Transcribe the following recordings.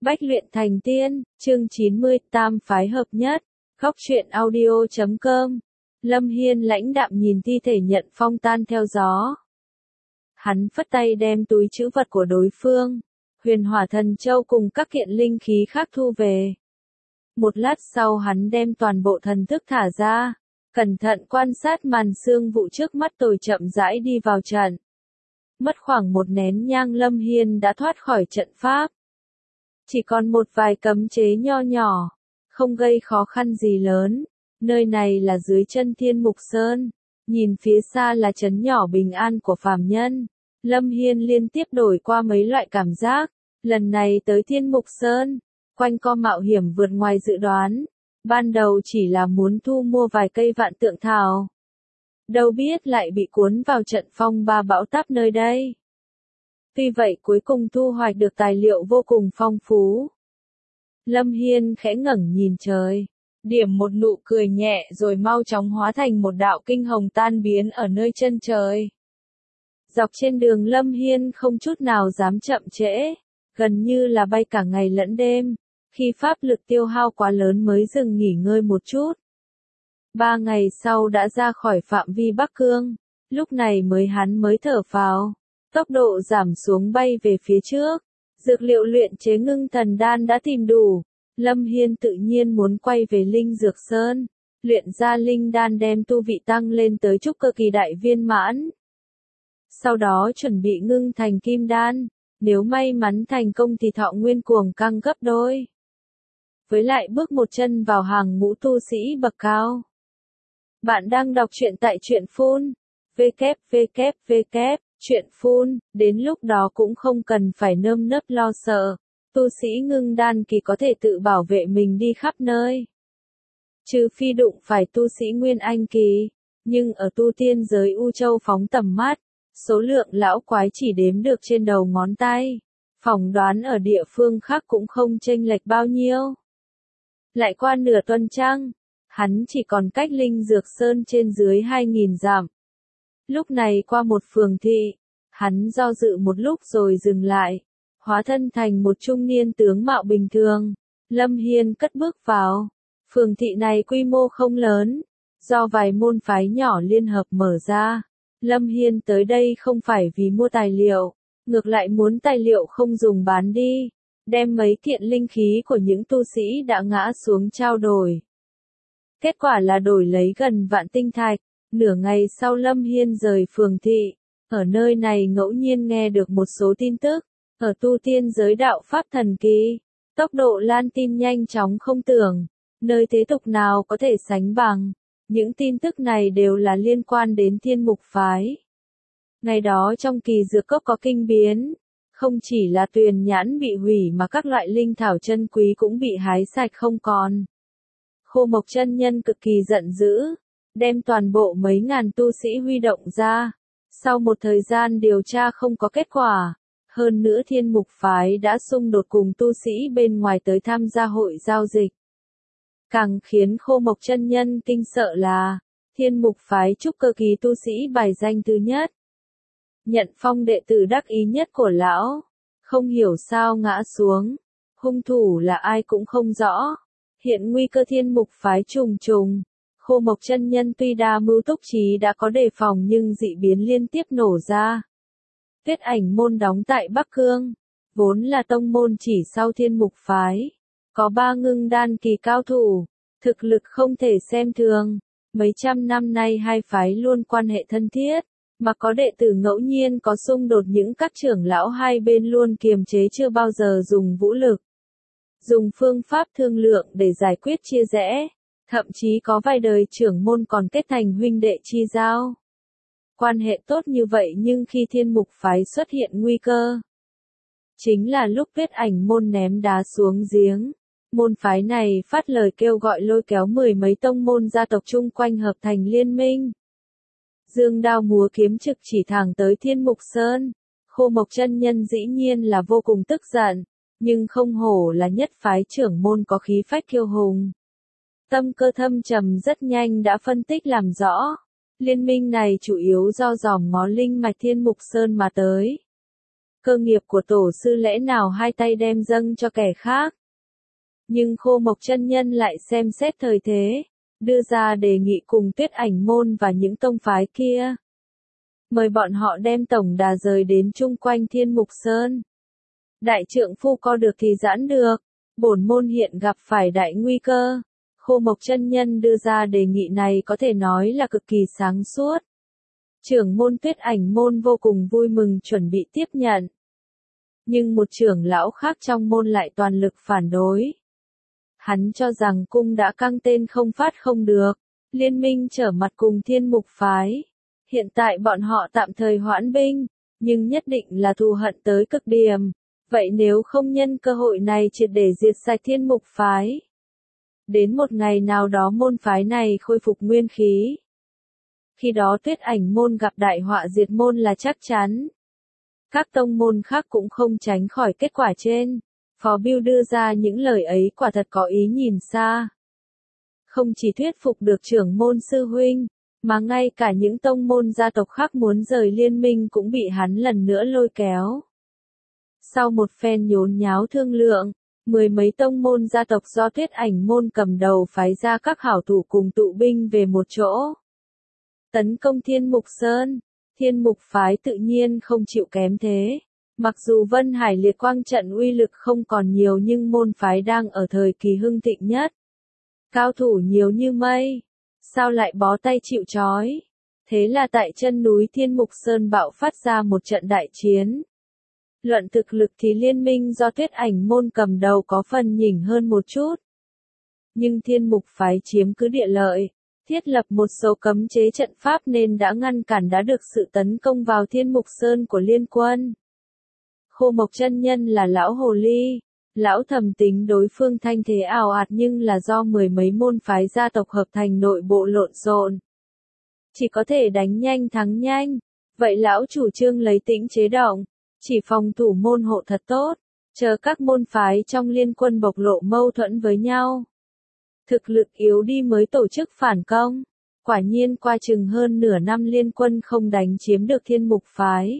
Bách luyện thành tiên, chương 90, tam phái hợp nhất, góc truyện audio.com. Lâm Hiên lãnh đạm nhìn thi thể Nhận Phong tan theo gió. Hắn phất tay đem túi trữ vật của đối phương, Huyền Hỏa Thần Châu cùng các kiện linh khí khác thu về. Một lát sau hắn đem toàn bộ thần thức thả ra, cẩn thận quan sát màn sương vụ trước mắt rồi chậm rãi đi vào trận. Mất khoảng một nén nhang Lâm Hiên đã thoát khỏi trận pháp. Chỉ còn một vài cấm chế nho nhỏ, không gây khó khăn gì lớn. Nơi này là dưới chân Thiên Mục Sơn, nhìn phía xa là trấn nhỏ bình an của phàm nhân. Lâm Hiên liên tiếp đổi qua mấy loại cảm giác, lần này tới Thiên Mục Sơn, quanh co mạo hiểm vượt ngoài dự đoán. Ban đầu chỉ là muốn thu mua vài cây vạn tượng thảo. Đâu biết lại bị cuốn vào trận phong ba bão táp nơi đây. Tuy vậy cuối cùng thu hoạch được tài liệu vô cùng phong phú. Lâm Hiên khẽ ngẩng nhìn trời, điểm một nụ cười nhẹ rồi mau chóng hóa thành một đạo kinh hồng tan biến ở nơi chân trời. Dọc trên đường Lâm Hiên không chút nào dám chậm trễ, gần như là bay cả ngày lẫn đêm, khi pháp lực tiêu hao quá lớn mới dừng nghỉ ngơi một chút. 3 ngày sau đã ra khỏi phạm vi Bắc Cương, lúc này hắn mới thở phào. Tốc độ giảm xuống bay về phía trước, dược liệu luyện chế ngưng thần đan đã tìm đủ, Lâm Hiên tự nhiên muốn quay về Linh Dược Sơn, luyện ra linh đan đem tu vị tăng lên tới trúc cơ kỳ đại viên mãn. Sau đó chuẩn bị ngưng thành kim đan, nếu may mắn thành công thì thọ nguyên cuồng căng gấp đôi. Với lại bước một chân vào hàng ngũ tu sĩ bậc cao. Bạn đang đọc truyện tại truyện phun, www. Chuyện phun, đến lúc đó cũng không cần phải nơm nớp lo sợ, tu sĩ ngưng đan kỳ có thể tự bảo vệ mình đi khắp nơi. Trừ phi đụng phải tu sĩ nguyên anh kỳ, nhưng ở tu tiên giới U Châu phóng tầm mắt, số lượng lão quái chỉ đếm được trên đầu ngón tay, phỏng đoán ở địa phương khác cũng không chênh lệch bao nhiêu. Lại qua nửa tuần trăng, hắn chỉ còn cách Linh Dược Sơn trên dưới 2.000 dặm. Lúc này qua một phường thị, hắn do dự một lúc rồi dừng lại, hóa thân thành một trung niên tướng mạo bình thường. Lâm Hiên cất bước vào. Phường thị này quy mô không lớn, do vài môn phái nhỏ liên hợp mở ra. Lâm Hiên tới đây không phải vì mua tài liệu, ngược lại muốn tài liệu không dùng bán đi, đem mấy kiện linh khí của những tu sĩ đã ngã xuống trao đổi. Kết quả là đổi lấy gần vạn tinh thạch. Nửa ngày sau Lâm Hiên rời phường thị, ở nơi này ngẫu nhiên nghe được một số tin tức, ở tu tiên giới đạo pháp thần kỳ, tốc độ lan tin nhanh chóng không tưởng, nơi thế tục nào có thể sánh bằng, những tin tức này đều là liên quan đến Thiên Mục phái. Ngày đó trong kỳ dược cốc có kinh biến, không chỉ là tuyền nhãn bị hủy mà các loại linh thảo chân quý cũng bị hái sạch không còn. Khô Mộc chân nhân cực kỳ giận dữ, đem toàn bộ mấy ngàn tu sĩ huy động ra. Sau một thời gian điều tra không có kết quả, hơn nữa Thiên Mục phái đã xung đột cùng tu sĩ bên ngoài tới tham gia hội giao dịch. Càng khiến Khô Mộc chân nhân kinh sợ là, Thiên Mục phái trúc cơ kỳ tu sĩ bài danh thứ nhất. Nhận Phong đệ tử đắc ý nhất của lão, không hiểu sao ngã xuống, hung thủ là ai cũng không rõ. Hiện nguy cơ Thiên Mục phái trùng trùng. Khô Mộc chân nhân tuy đa mưu túc trí đã có đề phòng nhưng dị biến liên tiếp nổ ra. Tuyết Ảnh môn đóng tại Bắc Cương, vốn là tông môn chỉ sau Thiên Mục phái, có 3 ngưng đan kỳ cao thủ, thực lực không thể xem thường. Mấy trăm năm nay hai phái luôn quan hệ thân thiết, mà có đệ tử ngẫu nhiên có xung đột những các trưởng lão hai bên luôn kiềm chế chưa bao giờ dùng vũ lực. Dùng phương pháp thương lượng để giải quyết chia rẽ. Thậm chí có vài đời trưởng môn còn kết thành huynh đệ chi giao. Quan hệ tốt như vậy nhưng khi Thiên Mục phái xuất hiện nguy cơ, chính là lúc Tuyết Ảnh môn ném đá xuống giếng. Môn phái này phát lời kêu gọi lôi kéo 10 mấy tông môn gia tộc chung quanh hợp thành liên minh. Dương đao múa kiếm trực chỉ thẳng tới Thiên Mục Sơn. Khô Mộc chân nhân dĩ nhiên là vô cùng tức giận, nhưng không hổ là nhất phái trưởng môn có khí phách kiêu hùng. Tâm cơ thâm trầm rất nhanh đã phân tích làm rõ, liên minh này chủ yếu do dòm ngó linh mạch Thiên Mục Sơn mà tới. cơ nghiệp của tổ sư lẽ nào hai tay đem dâng cho kẻ khác. Nhưng Khô Mộc Chân Nhân lại xem xét thời thế, đưa ra đề nghị cùng Tuyết Ảnh môn và những tông phái kia. Mời bọn họ đem tổng đà rời đến chung quanh Thiên Mục Sơn. Đại trượng phu co được thì giãn được, bổn môn hiện gặp phải đại nguy cơ. Khô Mộc Chân Nhân đưa ra đề nghị này có thể nói là cực kỳ sáng suốt. Trưởng môn Tuyết Ảnh môn vô cùng vui mừng chuẩn bị tiếp nhận. Nhưng một trưởng lão khác trong môn lại toàn lực phản đối. Hắn cho rằng cung đã căng tên không phát không được, liên minh trở mặt cùng Thiên Mục phái. Hiện tại bọn họ tạm thời hoãn binh, nhưng nhất định là thù hận tới cực điểm. Vậy nếu không nhân cơ hội này triệt để diệt sạch Thiên Mục phái. Đến một ngày nào đó môn phái này khôi phục nguyên khí. Khi đó Tuyết Ảnh môn gặp đại họa diệt môn là chắc chắn. Các tông môn khác cũng không tránh khỏi kết quả trên. Phó Bưu đưa ra những lời ấy quả thật có ý nhìn xa. Không chỉ thuyết phục được trưởng môn sư huynh, mà ngay cả những tông môn gia tộc khác muốn rời liên minh cũng bị hắn lần nữa lôi kéo. Sau một phen nhốn nháo thương lượng, mười mấy tông môn gia tộc do Tuyết Ảnh môn cầm đầu phái ra các hảo thủ cùng tụ binh về một chỗ. Tấn công Thiên Mục Sơn, Thiên Mục phái tự nhiên không chịu kém thế. Mặc dù Vân Hải Liệt Quang trận uy lực không còn nhiều nhưng môn phái đang ở thời kỳ hưng thịnh nhất. Cao thủ nhiều như mây, sao lại bó tay chịu trói? Thế là tại chân núi Thiên Mục Sơn bạo phát ra một trận đại chiến. Luận thực lực thì liên minh do Tuyết Ảnh môn cầm đầu có phần nhỉnh hơn một chút. Nhưng Thiên Mục phái chiếm cứ địa lợi, thiết lập một số cấm chế trận pháp nên đã ngăn cản đã được sự tấn công vào Thiên Mục Sơn của liên quân. Khô Mộc Chân Nhân là lão hồ ly, lão thầm tính đối phương thanh thế ào ạt nhưng là do mười mấy môn phái gia tộc hợp thành nội bộ lộn xộn. Chỉ có thể đánh nhanh thắng nhanh, vậy lão chủ trương lấy tĩnh chế động, chỉ phòng thủ môn hộ thật tốt, chờ các môn phái trong liên quân bộc lộ mâu thuẫn với nhau. Thực lực yếu đi mới tổ chức phản công, quả nhiên qua chừng hơn nửa năm liên quân không đánh chiếm được Thiên Mục phái.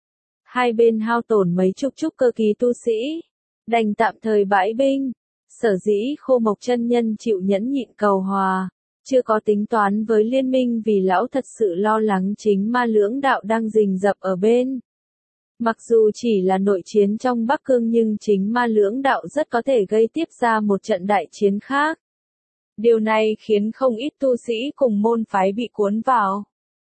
Hai bên hao tổn mấy chục cơ kỳ tu sĩ, đành tạm thời bãi binh. Sở dĩ Khô Mộc Chân Nhân chịu nhẫn nhịn cầu hòa, chưa có tính toán với liên minh vì lão thật sự lo lắng chính ma lưỡng đạo đang rình rập ở bên. Mặc dù chỉ là nội chiến trong Bắc Cương nhưng chính ma lưỡng đạo rất có thể gây tiếp ra một trận đại chiến khác. Điều này khiến không ít tu sĩ cùng môn phái bị cuốn vào.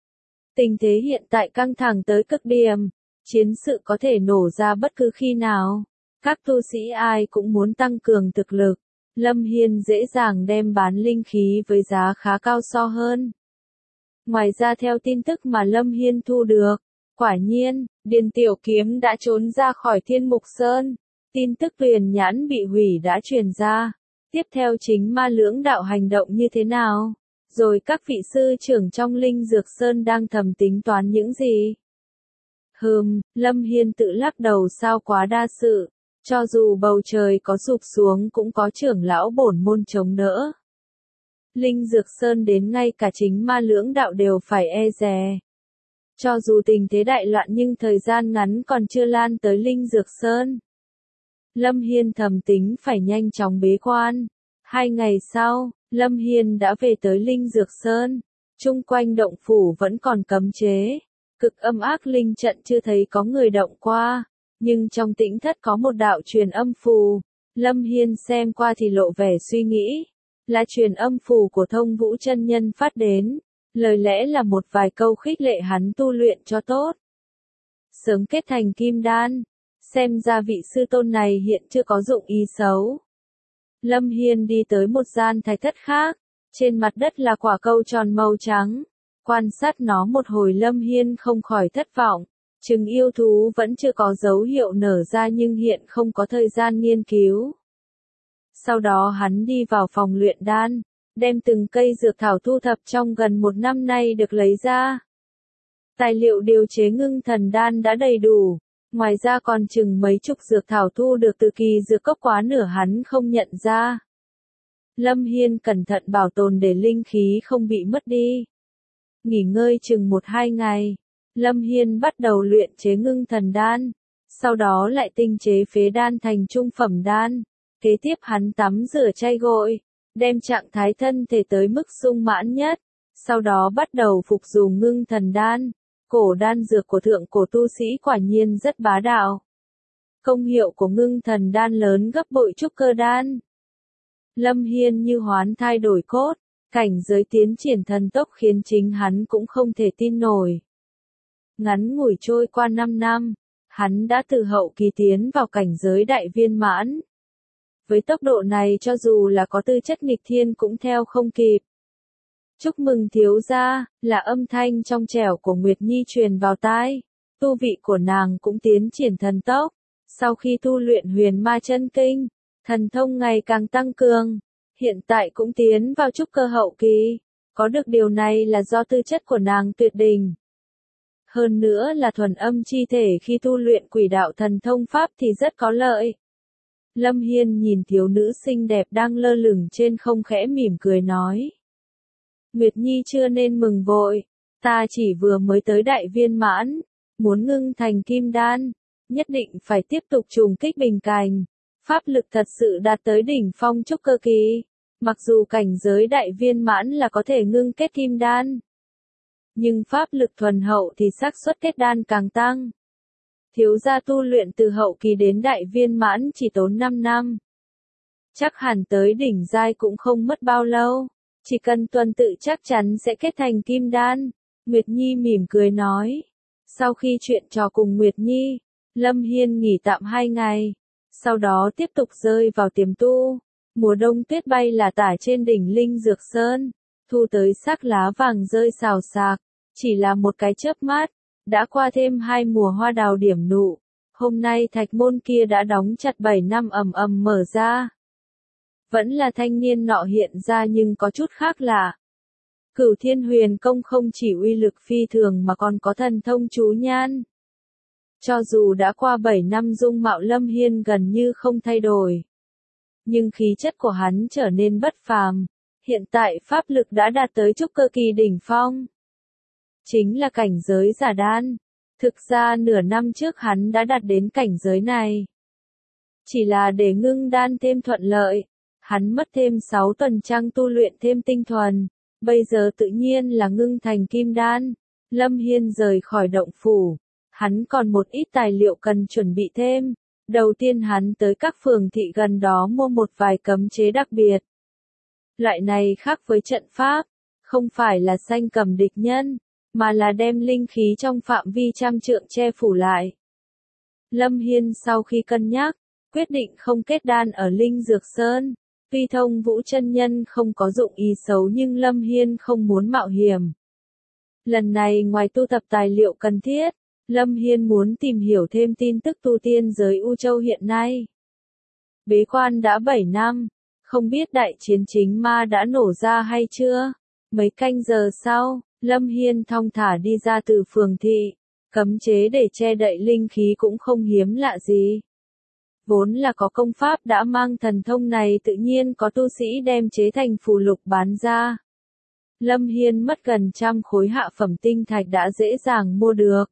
Tình thế hiện tại căng thẳng tới cực điểm, chiến sự có thể nổ ra bất cứ khi nào. Các tu sĩ ai cũng muốn tăng cường thực lực. Lâm Hiên dễ dàng đem bán linh khí với giá khá cao so hơn. Ngoài ra theo tin tức mà Lâm Hiên thu được, quả nhiên, Điền Tiểu Kiếm đã trốn ra khỏi Thiên Mục Sơn. Tin tức Tuyền Nhãn bị hủy đã truyền ra. Tiếp theo chính ma lưỡng đạo hành động như thế nào? Rồi các vị sư trưởng trong Linh Dược Sơn đang thầm tính toán những gì? Lâm Hiên tự lắc đầu sao quá đa sự. Cho dù bầu trời có sụp xuống cũng có trưởng lão bổn môn chống đỡ. Linh Dược Sơn đến ngay cả chính ma lưỡng đạo đều phải e dè. Cho dù tình thế đại loạn nhưng thời gian ngắn còn chưa lan tới Linh Dược Sơn. Lâm Hiên thầm tính phải nhanh chóng bế quan. 2 ngày sau, Lâm Hiên đã về tới Linh Dược Sơn. Chung quanh động phủ vẫn còn cấm chế. Cực âm ác linh trận chưa thấy có người động qua. Nhưng trong tĩnh thất có một đạo truyền âm phù. Lâm Hiên xem qua thì lộ vẻ suy nghĩ. Là truyền âm phù của Thông Vũ chân nhân phát đến. Lời lẽ là một vài câu khích lệ hắn tu luyện cho tốt. Sớm kết thành kim đan. Xem ra vị sư tôn này hiện chưa có dụng ý xấu. Lâm Hiên đi tới một gian thạch thất khác. Trên mặt đất là quả câu tròn màu trắng. Quan sát nó một hồi Lâm Hiên không khỏi thất vọng. Trứng yêu thú vẫn chưa có dấu hiệu nở ra nhưng hiện không có thời gian nghiên cứu. Sau đó hắn đi vào phòng luyện đan, đem từng cây dược thảo thu thập trong gần 1 năm nay được lấy ra. Tài liệu điều chế ngưng thần đan đã đầy đủ, ngoài ra còn chừng mấy chục dược thảo thu được từ kỳ dược cốc quá nửa hắn không nhận ra. Lâm Hiên cẩn thận bảo tồn để linh khí không bị mất đi. Nghỉ ngơi chừng 1-2 ngày. Lâm Hiên bắt đầu luyện chế ngưng thần đan. sau đó lại tinh chế phế đan thành trung phẩm đan. Kế tiếp hắn tắm rửa chay gội, đem trạng thái thân thể tới mức sung mãn nhất, sau đó bắt đầu phục dùng ngưng thần đan. Cổ đan dược của thượng cổ tu sĩ quả nhiên rất bá đạo. Công hiệu của ngưng thần đan lớn gấp bội trúc cơ đan. Lâm Hiên như hoán thai đổi cốt, cảnh giới tiến triển thần tốc khiến chính hắn cũng không thể tin nổi. Ngắn ngủi trôi qua 5 năm, hắn đã từ hậu kỳ tiến vào cảnh giới đại viên mãn. Với tốc độ này cho dù là có tư chất nghịch thiên cũng theo không kịp. Chúc mừng thiếu gia, là âm thanh trong trẻo của Nguyệt Nhi truyền vào tai. Tu vị của nàng cũng tiến triển thần tốc. Sau khi tu luyện huyền ma chân kinh, thần thông ngày càng tăng cường. Hiện tại cũng tiến vào trúc cơ hậu kỳ. Có được điều này là do tư chất của nàng tuyệt đỉnh. Hơn nữa là thuần âm chi thể khi tu luyện quỷ đạo thần thông pháp thì rất có lợi. Lâm Hiên nhìn thiếu nữ xinh đẹp đang lơ lửng trên không khẽ mỉm cười nói. Nguyệt Nhi chưa nên mừng vội, ta chỉ vừa mới tới đại viên mãn, muốn ngưng thành kim đan, nhất định phải tiếp tục trùng kích bình cảnh. Pháp lực thật sự đạt tới đỉnh phong trúc cơ kỳ, mặc dù cảnh giới đại viên mãn là có thể ngưng kết kim đan. Nhưng pháp lực thuần hậu thì xác suất kết đan càng tăng. Thiếu gia tu luyện từ hậu kỳ đến đại viên mãn chỉ tốn 5 năm. Chắc hẳn tới đỉnh giai cũng không mất bao lâu, chỉ cần tuần tự chắc chắn sẽ kết thành kim đan. Nguyệt Nhi mỉm cười nói. Sau khi chuyện trò cùng Nguyệt Nhi, Lâm Hiên nghỉ tạm 2 ngày, sau đó tiếp tục rơi vào tiềm tu. Mùa đông tuyết bay là tả trên đỉnh Linh Dược Sơn, thu tới sắc lá vàng rơi xào xạc, chỉ là một cái chớp mắt. Đã qua thêm 2 mùa hoa đào điểm nụ, hôm nay thạch môn kia đã đóng chặt 7 năm ầm ầm mở ra. Vẫn là thanh niên nọ hiện ra nhưng có chút khác lạ. Cửu Thiên Huyền Công không chỉ uy lực phi thường mà còn có thần thông chú nhan. Cho dù đã qua 7 năm dung mạo Lâm Hiên gần như không thay đổi, nhưng khí chất của hắn trở nên bất phàm, hiện tại pháp lực đã đạt tới trúc cơ kỳ đỉnh phong. Chính là cảnh giới giả đan. Thực ra nửa năm trước hắn đã đạt đến cảnh giới này. Chỉ là để ngưng đan thêm thuận lợi, hắn mất thêm 6 tuần trăng tu luyện thêm tinh thuần, bây giờ tự nhiên là ngưng thành kim đan. Lâm Hiên rời khỏi động phủ, hắn còn một ít tài liệu cần chuẩn bị thêm. Đầu tiên hắn tới các phường thị gần đó mua một vài cấm chế đặc biệt. Loại này khác với trận pháp, không phải là sanh cầm địch nhân, mà là đem linh khí trong phạm vi trăm trượng che phủ lại. Lâm Hiên sau khi cân nhắc, quyết định không kết đan ở Linh Dược Sơn. Tuy Thông Vũ chân nhân không có dụng ý xấu nhưng Lâm Hiên không muốn mạo hiểm. Lần này ngoài tu tập tài liệu cần thiết, Lâm Hiên muốn tìm hiểu thêm tin tức tu tiên giới U Châu hiện nay. Bế quan đã 7 năm, không biết đại chiến chính ma đã nổ ra hay chưa? Mấy canh giờ sau, Lâm Hiên thong thả đi ra từ phường thị, cấm chế để che đậy linh khí cũng không hiếm lạ gì. Vốn là có công pháp đã mang thần thông này tự nhiên có tu sĩ đem chế thành phù lục bán ra. Lâm Hiên mất gần 100 khối hạ phẩm tinh thạch đã dễ dàng mua được.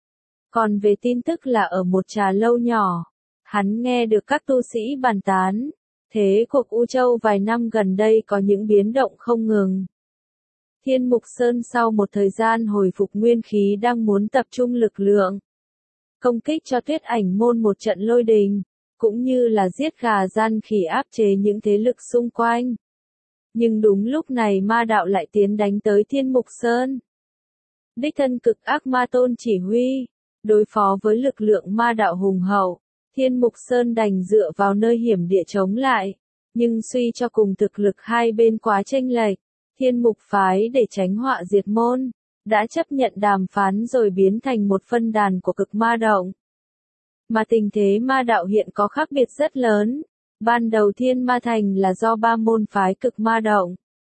Còn về tin tức là ở một trà lâu nhỏ, hắn nghe được các tu sĩ bàn tán, thế cuộc U Châu vài năm gần đây có những biến động không ngừng. Thiên Mục Sơn sau một thời gian hồi phục nguyên khí đang muốn tập trung lực lượng, công kích cho Tuyết Ảnh môn một trận lôi đình, cũng như là giết gà gian khỉ áp chế những thế lực xung quanh. Nhưng đúng lúc này ma đạo lại tiến đánh tới Thiên Mục Sơn. Đích thân cực ác ma tôn chỉ huy, đối phó với lực lượng ma đạo hùng hậu, Thiên Mục Sơn đành dựa vào nơi hiểm địa chống lại, nhưng suy cho cùng thực lực hai bên quá chênh lệch. Thiên Mục phái để tránh họa diệt môn, đã chấp nhận đàm phán rồi biến thành một phân đàn của cực ma động. Mà tình thế ma đạo hiện có khác biệt rất lớn. Ban đầu Thiên Ma Thành là do 3 môn phái cực ma động: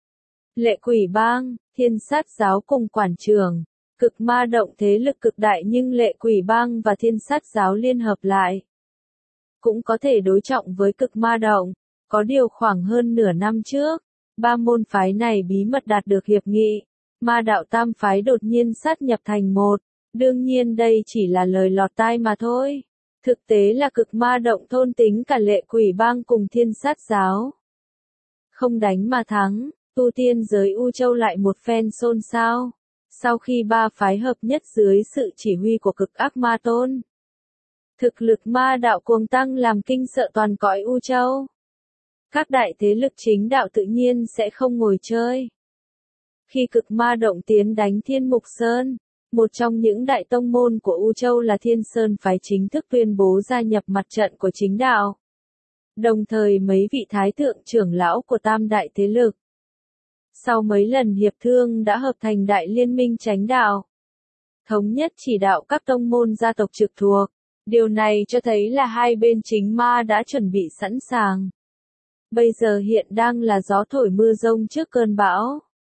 Lệ Quỷ Bang, Thiên Sát Giáo cùng Quản Trường. Cực ma động thế lực cực đại nhưng Lệ Quỷ Bang và Thiên Sát Giáo liên hợp lại cũng có thể đối trọng với cực ma động. Có điều khoảng hơn nửa năm trước, 3 môn phái này bí mật đạt được hiệp nghị, ma đạo tam phái đột nhiên sát nhập thành một. Đương nhiên đây chỉ là lời lọt tai mà thôi. Thực tế là cực ma động thôn tính cả Lệ Quỷ Bang cùng Thiên Sát giáo. Không đánh mà thắng, tu tiên giới U Châu lại một phen xôn xao. Sau khi ba phái hợp nhất dưới sự chỉ huy của cực ác ma tôn, thực lực ma đạo cuồng tăng làm kinh sợ toàn cõi U Châu. Các đại thế lực chính đạo tự nhiên sẽ không ngồi chơi. Khi cực ma động tiến đánh Thiên Mục Sơn, một trong những đại tông môn của U Châu là Thiên Sơn phái chính thức tuyên bố gia nhập mặt trận của chính đạo. Đồng thời mấy vị thái thượng trưởng lão của tam đại thế lực, sau mấy lần hiệp thương đã hợp thành đại liên minh chánh đạo, thống nhất chỉ đạo các tông môn gia tộc trực thuộc. Điều này cho thấy là hai bên chính ma đã chuẩn bị sẵn sàng. Bây giờ hiện đang là gió thổi mưa rông trước cơn bão.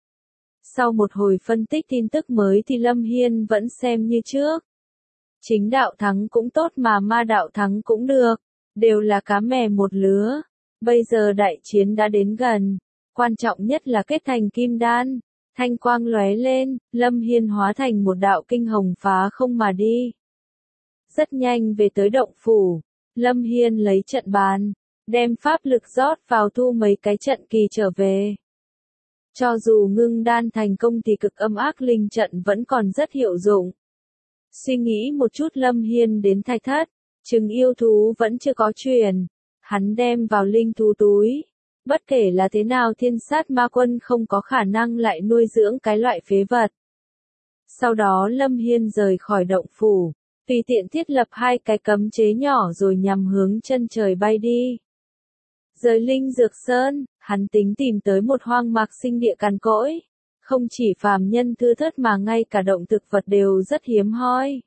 Sau một hồi phân tích tin tức mới thì Lâm Hiên vẫn xem như trước. Chính đạo thắng cũng tốt mà ma đạo thắng cũng được, đều là cá mè một lứa. Bây giờ đại chiến đã đến gần, quan trọng nhất là kết thành kim đan. Thanh quang lóe lên, Lâm Hiên hóa thành một đạo kinh hồng phá không mà đi. Rất nhanh về tới động phủ, Lâm Hiên lấy trận bàn, đem pháp lực rót vào thu mấy cái trận kỳ trở về. Cho dù ngưng đan thành công thì cực âm ác linh trận vẫn còn rất hiệu dụng. Suy nghĩ một chút Lâm Hiên đến Thạch Thất, trứng yêu thú vẫn chưa có truyền, hắn đem vào linh thú túi. Bất kể là thế nào Thiên Sát Ma Quân không có khả năng lại nuôi dưỡng cái loại phế vật. Sau đó Lâm Hiên rời khỏi động phủ, tùy tiện thiết lập hai cái cấm chế nhỏ rồi nhằm hướng chân trời bay đi. Rời Linh Dược Sơn, hắn tính tìm tới một hoang mạc sinh địa cằn cỗi. Không chỉ phàm nhân thưa thớt mà ngay cả động thực vật đều rất hiếm hoi.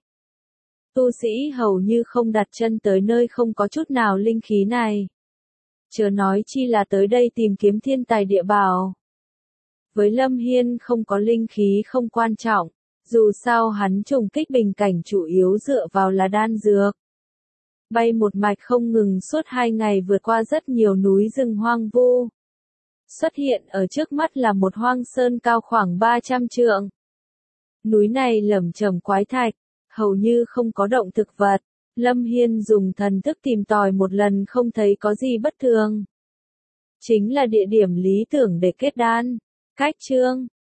Tu sĩ hầu như không đặt chân tới nơi không có chút nào linh khí này. Chớ nói chi là tới đây tìm kiếm thiên tài địa bảo. Với Lâm Hiên không có linh khí không quan trọng, dù sao hắn trùng kích bình cảnh chủ yếu dựa vào là đan dược. Bay một mạch không ngừng suốt 2 ngày vượt qua rất nhiều núi rừng hoang vu. Xuất hiện ở trước mắt là một hoang sơn cao khoảng 300 trượng. Núi này lởm chởm quái thạch, hầu như không có động thực vật. Lâm Hiên dùng thần thức tìm tòi một lần không thấy có gì bất thường. Chính là địa điểm lý tưởng để kết đan. Cách chương